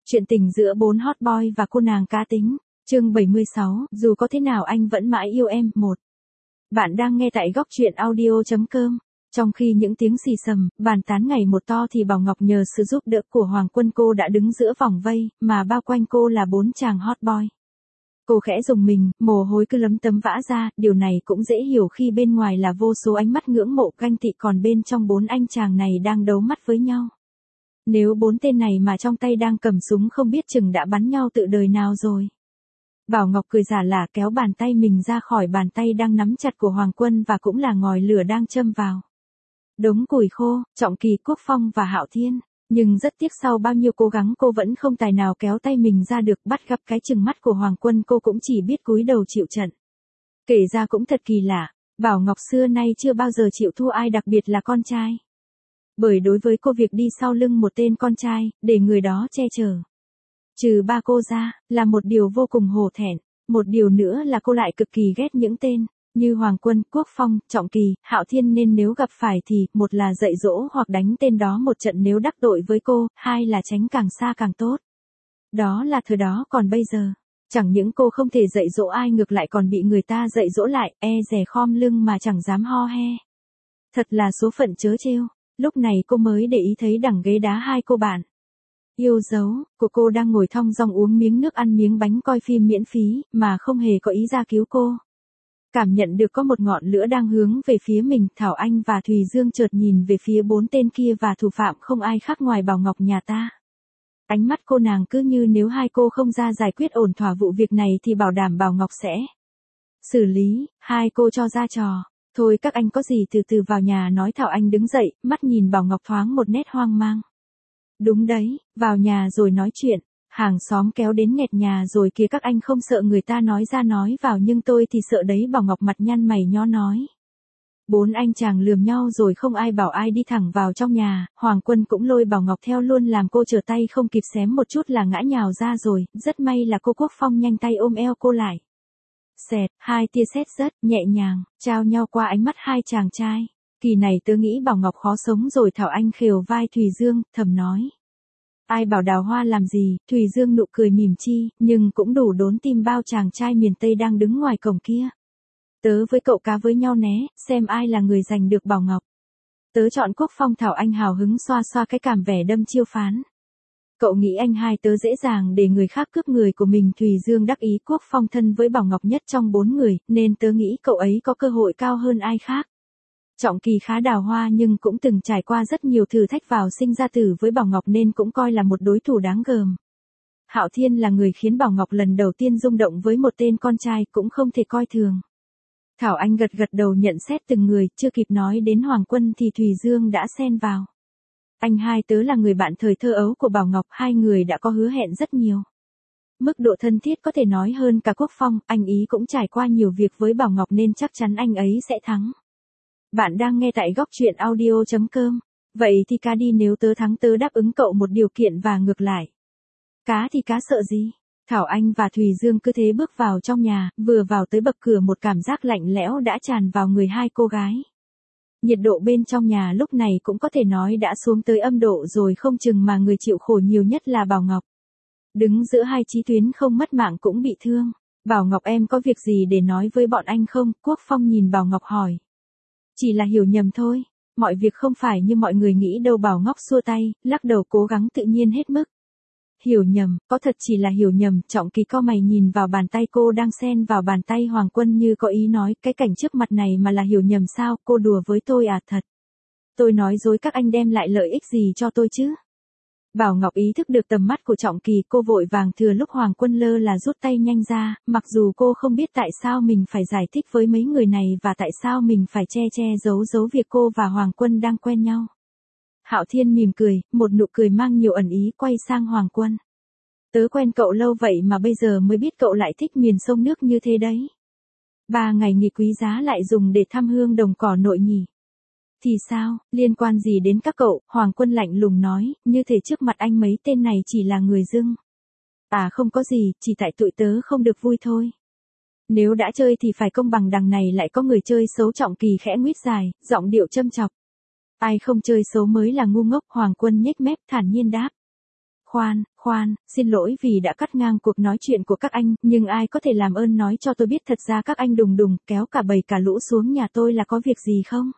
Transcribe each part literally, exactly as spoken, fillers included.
Chuyện tình giữa bốn hot boy và cô nàng cá tính. Chương bảy mươi sáu, dù có thế nào anh vẫn mãi yêu em. một. Bạn đang nghe tại góc truyện audio chấm com. Trong khi những tiếng xì xầm, bàn tán ngày một to thì Bảo Ngọc nhờ sự giúp đỡ của Hoàng Quân cô đã đứng giữa vòng vây, mà bao quanh cô là bốn chàng hot boy. Cô khẽ rùng mình, mồ hôi cứ lấm tấm vã ra, điều này cũng dễ hiểu khi bên ngoài là vô số ánh mắt ngưỡng mộ ganh tị còn bên trong bốn anh chàng này đang đấu mắt với nhau. Nếu bốn tên này mà trong tay đang cầm súng không biết chừng đã bắn nhau tự đời nào rồi. Bảo Ngọc cười giả lả kéo bàn tay mình ra khỏi bàn tay đang nắm chặt của Hoàng Quân và cũng là ngòi lửa đang châm vào. Đống củi khô, Trọng Kỳ, Quốc Phong và Hạo Thiên. Nhưng rất tiếc sau bao nhiêu cố gắng cô vẫn không tài nào kéo tay mình ra được, bắt gặp cái chừng mắt của Hoàng Quân cô cũng chỉ biết cúi đầu chịu trận. Kể ra cũng thật kỳ lạ, Bảo Ngọc xưa nay chưa bao giờ chịu thua ai, đặc biệt là con trai. Bởi đối với cô việc đi sau lưng một tên con trai, để người đó che chở, trừ ba cô ra, là một điều vô cùng hổ thẹn. Một điều nữa là cô lại cực kỳ ghét những tên như Hoàng Quân, Quốc Phong, Trọng Kỳ, Hạo Thiên, nên nếu gặp phải thì, một là dạy dỗ hoặc đánh tên đó một trận nếu đắc tội với cô, hai là tránh càng xa càng tốt. Đó là thời đó, còn bây giờ, chẳng những cô không thể dạy dỗ ai, ngược lại còn bị người ta dạy dỗ lại, e dè khom lưng mà chẳng dám ho he. Thật là số phận trớ trêu. Lúc này cô mới để ý thấy đằng ghế đá hai cô bạn yêu dấu của cô đang ngồi thong dong uống miếng nước, ăn miếng bánh, coi phim miễn phí, mà không hề có ý ra cứu cô. Cảm nhận được có một ngọn lửa đang hướng về phía mình, Thảo Anh và Thùy Dương chợt nhìn về phía bốn tên kia và thủ phạm không ai khác ngoài Bảo Ngọc nhà ta. Ánh mắt cô nàng cứ như nếu hai cô không ra giải quyết ổn thỏa vụ việc này thì bảo đảm Bảo Ngọc sẽ xử lý hai cô cho ra trò. Thôi các anh có gì từ từ vào nhà nói. Thảo Anh đứng dậy, mắt nhìn Bảo Ngọc thoáng một nét hoang mang. Đúng đấy, vào nhà rồi nói chuyện, hàng xóm kéo đến nghẹt nhà rồi kìa, các anh không sợ người ta nói ra nói vào, nhưng tôi thì sợ đấy. Bảo Ngọc mặt nhăn mày nhó nói. Bốn anh chàng lườm nhau rồi không ai bảo ai đi thẳng vào trong nhà. Hoàng Quân cũng lôi Bảo Ngọc theo luôn, làm cô trở tay không kịp xém một chút là ngã nhào ra rồi. Rất may là cô Quốc Phong nhanh tay ôm eo cô lại. Xẹt, hai tia sét rất nhẹ nhàng, trao nhau qua ánh mắt hai chàng trai. Kỳ này tớ nghĩ Bảo Ngọc khó sống rồi. Thảo Anh khều vai Thùy Dương, thầm nói. Ai bảo đào hoa làm gì. Thùy Dương nụ cười mỉm chi, nhưng cũng đủ đốn tim bao chàng trai miền Tây đang đứng ngoài cổng kia. Tớ với cậu cá với nhau né, xem ai là người giành được Bảo Ngọc. Tớ chọn Quốc Phong. Thảo Anh hào hứng xoa xoa cái cảm vẻ đâm chiêu phán. Cậu nghĩ anh hai tớ dễ dàng để người khác cướp người của mình. Thùy Dương đắc ý. Quốc Phong thân với Bảo Ngọc nhất trong bốn người, nên tớ nghĩ cậu ấy có cơ hội cao hơn ai khác. Trọng Kỳ khá đào hoa nhưng cũng từng trải qua rất nhiều thử thách vào sinh ra tử với Bảo Ngọc nên cũng coi là một đối thủ đáng gờm. Hạo Thiên là người khiến Bảo Ngọc lần đầu tiên rung động với một tên con trai, cũng không thể coi thường. Thảo Anh gật gật đầu nhận xét từng người, chưa kịp nói đến Hoàng Quân thì Thùy Dương đã xen vào. Anh hai tớ là người bạn thời thơ ấu của Bảo Ngọc, hai người đã có hứa hẹn rất nhiều. Mức độ thân thiết có thể nói hơn cả Quốc Phong, anh ý cũng trải qua nhiều việc với Bảo Ngọc nên chắc chắn anh ấy sẽ thắng. Bạn đang nghe tại góc truyện audio chấm com. Vậy thì cá đi, nếu tớ thắng tớ đáp ứng cậu một điều kiện và ngược lại. Cá thì cá sợ gì? Thảo Anh và Thùy Dương cứ thế bước vào trong nhà, vừa vào tới bậc cửa một cảm giác lạnh lẽo đã tràn vào người hai cô gái. Nhiệt độ bên trong nhà lúc này cũng có thể nói đã xuống tới âm độ rồi không chừng, mà người chịu khổ nhiều nhất là Bảo Ngọc. Đứng giữa hai chí tuyến không mất mạng cũng bị thương. Bảo Ngọc, em có việc gì để nói với bọn anh không? Quốc Phong nhìn Bảo Ngọc hỏi. Chỉ là hiểu nhầm thôi, mọi việc không phải như mọi người nghĩ đâu. Bảo Ngọc xua tay, lắc đầu cố gắng tự nhiên hết mức. Hiểu nhầm, có thật chỉ là hiểu nhầm. Trọng Kỳ cau mày nhìn vào bàn tay cô đang xen vào bàn tay Hoàng Quân như có ý nói, cái cảnh trước mặt này mà là hiểu nhầm sao? Cô đùa với tôi à? Thật. Tôi nói dối các anh đem lại lợi ích gì cho tôi chứ? Bảo Ngọc ý thức được tầm mắt của Trọng Kỳ, cô vội vàng thừa lúc Hoàng Quân lơ là rút tay nhanh ra, mặc dù cô không biết tại sao mình phải giải thích với mấy người này và tại sao mình phải che che giấu giấu việc cô và Hoàng Quân đang quen nhau. Hạo Thiên mỉm cười, một nụ cười mang nhiều ẩn ý, quay sang Hoàng Quân. Tớ quen cậu lâu vậy mà bây giờ mới biết cậu lại thích miền sông nước như thế đấy. Ba ngày nghỉ quý giá lại dùng để thăm hương đồng cỏ nội nhỉ? Thì sao, liên quan gì đến các cậu? Hoàng Quân lạnh lùng nói, như thể trước mặt anh mấy tên này chỉ là người dưng. À không có gì, chỉ tại tụi tớ không được vui thôi. Nếu đã chơi thì phải công bằng, đằng này lại có người chơi xấu. Trọng Kỳ khẽ nguyết dài, giọng điệu châm chọc. Ai không chơi xấu mới là ngu ngốc. Hoàng Quân nhếch mép thản nhiên đáp. khoan, khoan, xin lỗi vì đã cắt ngang cuộc nói chuyện của các anh, nhưng ai có thể làm ơn nói cho tôi biết thật ra các anh đùng đùng kéo cả bầy cả lũ xuống nhà tôi là có việc gì không?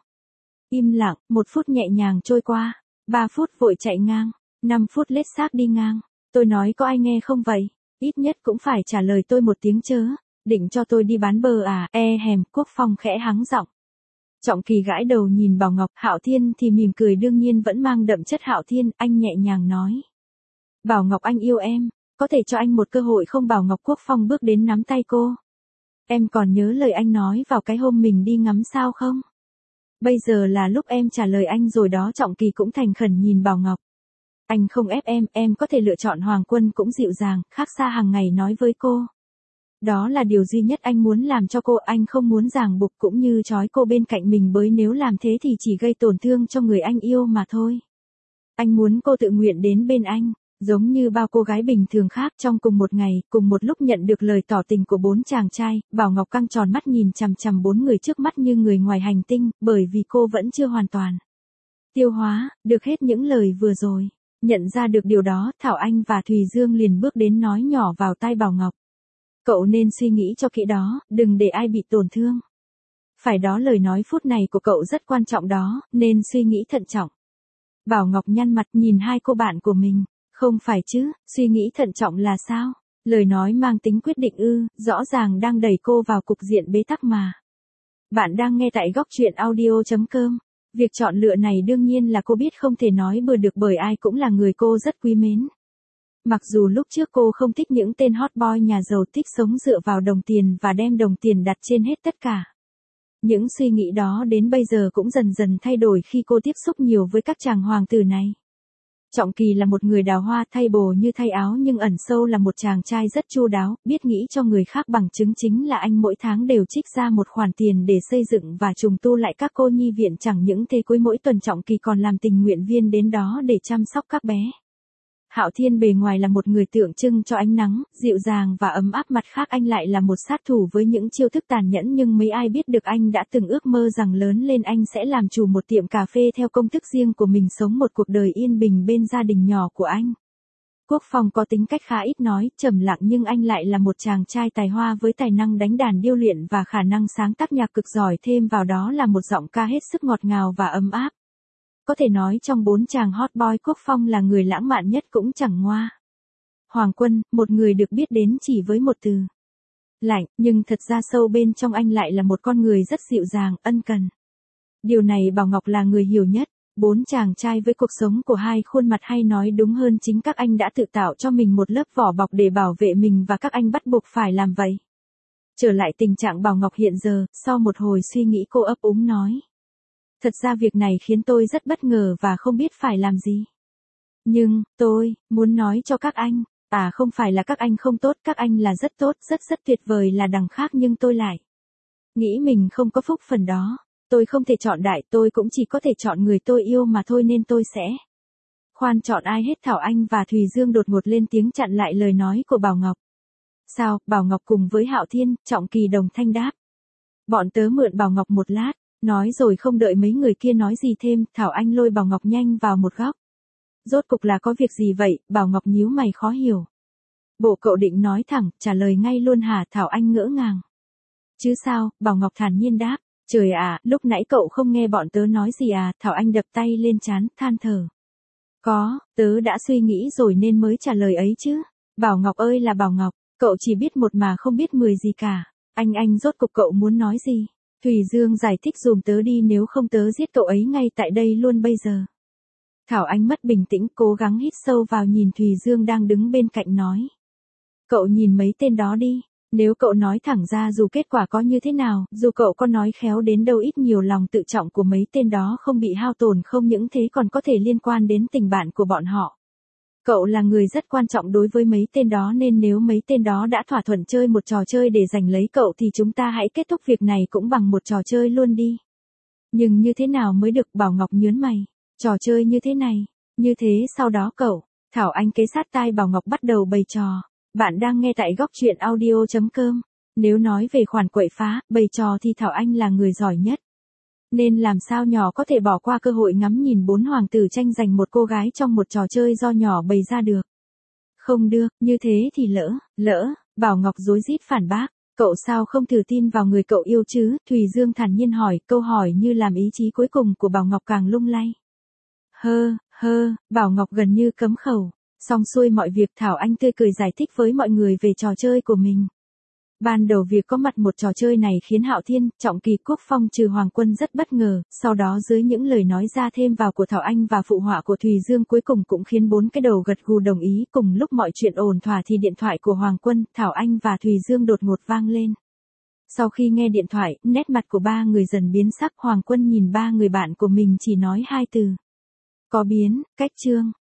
Im lặng, một phút nhẹ nhàng trôi qua, ba phút vội chạy ngang, năm phút lết xác đi ngang. Tôi nói có ai nghe không vậy? Ít nhất cũng phải trả lời tôi một tiếng chớ. Định cho tôi đi bán bờ à? E hèm, Quốc Phong khẽ hắng giọng. Trọng Kỳ gãi đầu nhìn Bảo Ngọc, Hạo Thiên thì mỉm cười đương nhiên vẫn mang đậm chất Hạo Thiên, anh nhẹ nhàng nói. Bảo Ngọc anh yêu em, có thể cho anh một cơ hội không? Bảo Ngọc. Quốc Phong bước đến nắm tay cô. Em còn nhớ lời anh nói vào cái hôm mình đi ngắm sao không? Bây giờ là lúc em trả lời anh rồi đó. Trọng Kỳ cũng thành khẩn nhìn Bảo Ngọc. Anh không ép em, em có thể lựa chọn. Hoàng Quân cũng dịu dàng, khác xa hàng ngày nói với cô. Đó là điều duy nhất anh muốn làm cho cô, anh không muốn ràng buộc cũng như trói cô bên cạnh mình, bởi nếu làm thế thì chỉ gây tổn thương cho người anh yêu mà thôi. Anh muốn cô tự nguyện đến bên anh, giống như bao cô gái bình thường khác. Trong cùng một ngày, cùng một lúc nhận được lời tỏ tình của bốn chàng trai, Bảo Ngọc căng tròn mắt nhìn chằm chằm bốn người trước mắt như người ngoài hành tinh, bởi vì cô vẫn chưa hoàn toàn tiêu hóa được hết những lời vừa rồi. Nhận ra được điều đó, Thảo Anh và Thùy Dương liền bước đến nói nhỏ vào tai Bảo Ngọc. Cậu nên suy nghĩ cho kỹ đó, đừng để ai bị tổn thương. Phải đó, lời nói phút này của cậu rất quan trọng đó, nên suy nghĩ thận trọng. Bảo Ngọc nhăn mặt nhìn hai cô bạn của mình. Không phải chứ, suy nghĩ thận trọng là sao? Lời nói mang tính quyết định ư, rõ ràng đang đẩy cô vào cục diện bế tắc mà. Bạn đang nghe tại góc truyện audio chấm com. Việc chọn lựa này đương nhiên là cô biết không thể nói bừa được, bởi ai cũng là người cô rất quý mến. Mặc dù lúc trước cô không thích những tên hot boy nhà giàu thích sống dựa vào đồng tiền và đem đồng tiền đặt trên hết tất cả. Những suy nghĩ đó đến bây giờ cũng dần dần thay đổi khi cô tiếp xúc nhiều với các chàng hoàng tử này. Trọng Kỳ là một người đào hoa thay bồ như thay áo, nhưng ẩn sâu là một chàng trai rất chu đáo, biết nghĩ cho người khác. Bằng chứng chính là anh mỗi tháng đều trích ra một khoản tiền để xây dựng và trùng tu lại các cô nhi viện. Chẳng những thế, cuối mỗi tuần Trọng Kỳ còn làm tình nguyện viên đến đó để chăm sóc các bé. Hạo Thiên bề ngoài là một người tượng trưng cho ánh nắng, dịu dàng và ấm áp, mặt khác anh lại là một sát thủ với những chiêu thức tàn nhẫn, nhưng mấy ai biết được anh đã từng ước mơ rằng lớn lên anh sẽ làm chủ một tiệm cà phê theo công thức riêng của mình, sống một cuộc đời yên bình bên gia đình nhỏ của anh. Quốc Phong có tính cách khá ít nói, trầm lặng, nhưng anh lại là một chàng trai tài hoa với tài năng đánh đàn điêu luyện và khả năng sáng tác nhạc cực giỏi, thêm vào đó là một giọng ca hết sức ngọt ngào và ấm áp. Có thể nói trong bốn chàng hot boy, Quốc Phong là người lãng mạn nhất cũng chẳng ngoa. Hoàng Quân, một người được biết đến chỉ với một từ lạnh, nhưng thật ra sâu bên trong anh lại là một con người rất dịu dàng, ân cần. Điều này Bảo Ngọc là người hiểu nhất. Bốn chàng trai với cuộc sống của hai khuôn mặt, hay nói đúng hơn chính các anh đã tự tạo cho mình một lớp vỏ bọc để bảo vệ mình, và các anh bắt buộc phải làm vậy. Trở lại tình trạng Bảo Ngọc hiện giờ, sau một hồi suy nghĩ cô ấp úng nói. Thật ra việc này khiến tôi rất bất ngờ và không biết phải làm gì. Nhưng, tôi, muốn nói cho các anh, à không phải là các anh không tốt, các anh là rất tốt, rất rất tuyệt vời là đằng khác, nhưng tôi lại nghĩ mình không có phúc phần đó. Tôi không thể chọn đại, tôi cũng chỉ có thể chọn người tôi yêu mà thôi, nên tôi sẽ khoan chọn ai hết. Thảo Anh và Thùy Dương đột ngột lên tiếng chặn lại lời nói của Bảo Ngọc. Sao? Bảo Ngọc cùng với Hạo Thiên, Trọng Kỳ đồng thanh đáp. Bọn tớ mượn Bảo Ngọc một lát. Nói rồi không đợi mấy người kia nói gì thêm, Thảo Anh lôi Bảo Ngọc nhanh vào một góc. Rốt cục là có việc gì vậy? Bảo Ngọc nhíu mày khó hiểu. Bộ cậu định nói thẳng, trả lời ngay luôn hả? Thảo Anh ngỡ ngàng. Chứ sao? Bảo Ngọc thản nhiên đáp. Trời ạ, lúc nãy cậu không nghe bọn tớ nói gì à? Thảo Anh đập tay lên trán, than thở. Có, tớ đã suy nghĩ rồi nên mới trả lời ấy chứ. Bảo Ngọc ơi là Bảo Ngọc, cậu chỉ biết một mà không biết mười gì cả. Anh anh rốt cục cậu muốn nói gì? Thùy Dương giải thích dùm tớ đi, nếu không tớ giết cậu ấy ngay tại đây luôn bây giờ. Thảo Anh mất bình tĩnh, cố gắng hít sâu vào, nhìn Thùy Dương đang đứng bên cạnh nói. Cậu nhìn mấy tên đó đi, nếu cậu nói thẳng ra dù kết quả có như thế nào, dù cậu có nói khéo đến đâu, ít nhiều lòng tự trọng của mấy tên đó không bị hao tổn, không những thế còn có thể liên quan đến tình bạn của bọn họ. Cậu là người rất quan trọng đối với mấy tên đó, nên nếu mấy tên đó đã thỏa thuận chơi một trò chơi để giành lấy cậu thì chúng ta hãy kết thúc việc này cũng bằng một trò chơi luôn đi. Nhưng như thế nào mới được? Bảo Ngọc nhớn mày. Trò chơi như thế này, như thế sau đó cậu. Thảo Anh kế sát tai Bảo Ngọc bắt đầu bày trò. Bạn đang nghe tại góc truyện audio chấm com. Nếu nói về khoản quậy phá, bày trò thì Thảo Anh là người giỏi nhất. Nên làm sao nhỏ có thể bỏ qua cơ hội ngắm nhìn bốn hoàng tử tranh giành một cô gái trong một trò chơi do nhỏ bày ra được. Không được, như thế thì lỡ, lỡ, Bảo Ngọc rối rít phản bác. Cậu sao không thử tin vào người cậu yêu chứ? Thùy Dương thản nhiên hỏi, câu hỏi như làm ý chí cuối cùng của Bảo Ngọc càng lung lay. Hơ, hơ, Bảo Ngọc gần như cấm khẩu. Xong xuôi mọi việc Thảo Anh tươi cười giải thích với mọi người về trò chơi của mình. Ban đầu việc có mặt một trò chơi này khiến Hạo Thiên, Trọng Kỳ, Quốc Phong trừ Hoàng Quân rất bất ngờ, sau đó dưới những lời nói ra thêm vào của Thảo Anh và phụ họa của Thùy Dương cuối cùng cũng khiến bốn cái đầu gật gù đồng ý. Cùng lúc mọi chuyện ổn thỏa thì điện thoại của Hoàng Quân, Thảo Anh và Thùy Dương đột ngột vang lên. Sau khi nghe điện thoại, nét mặt của ba người dần biến sắc. Hoàng Quân nhìn ba người bạn của mình chỉ nói hai từ. Có biến, cách Trương.